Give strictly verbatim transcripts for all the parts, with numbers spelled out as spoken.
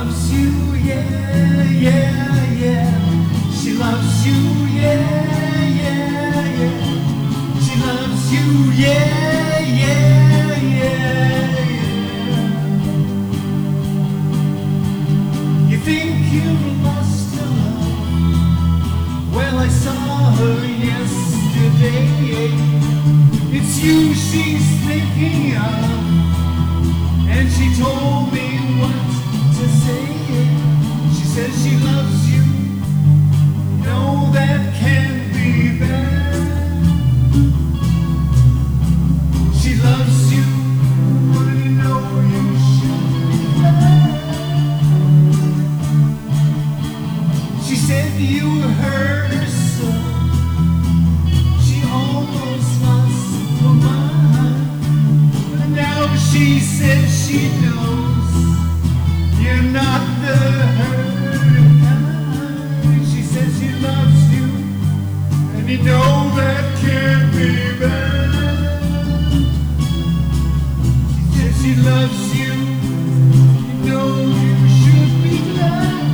loves you, yeah, yeah, yeah. She loves you, yeah, yeah, yeah. She loves you, yeah, yeah, yeah, yeah. You think you lost her love? Well, I saw her yesterday. It's you she's thinking of, and she told me what to say. She says she loves you. No, that can't be bad. She loves you. Well, you know you should be glad. She said you hurt her so. She almost lost her mind. But now she says she knows you're not the hurt kind. She says she loves you, and you know that can't be bad. She says she loves you, you know you should be glad.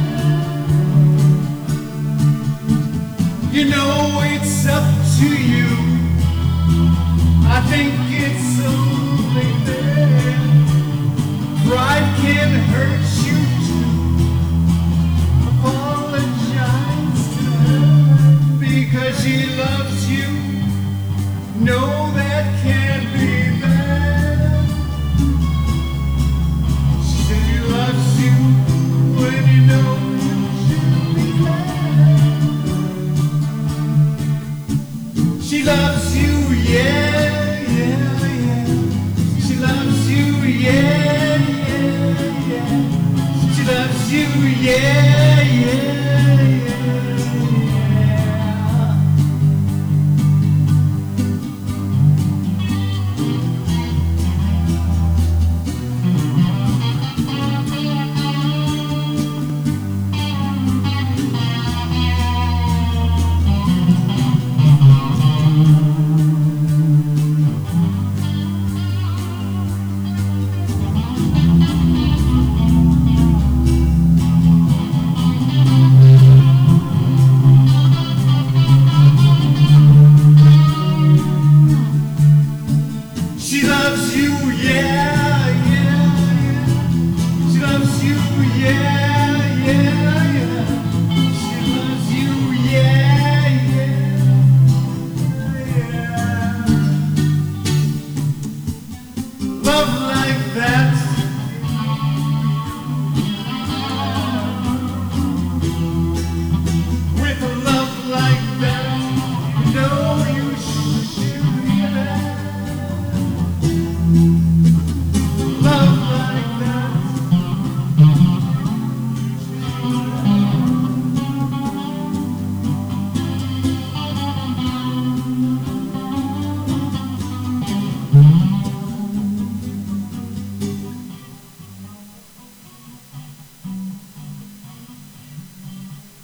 You know it's up to you. I think it's only fair. Pride can hurt you too. Apologize to her because she loves you. No, that can't be bad. She said she loves you when you know you should be glad. She loves you, yeah, yeah, yeah. She loves you, yeah, yeah, yeah. She loves you, yeah, yeah, yeah. She loves you, yeah, yeah, yeah. She loves you, yeah.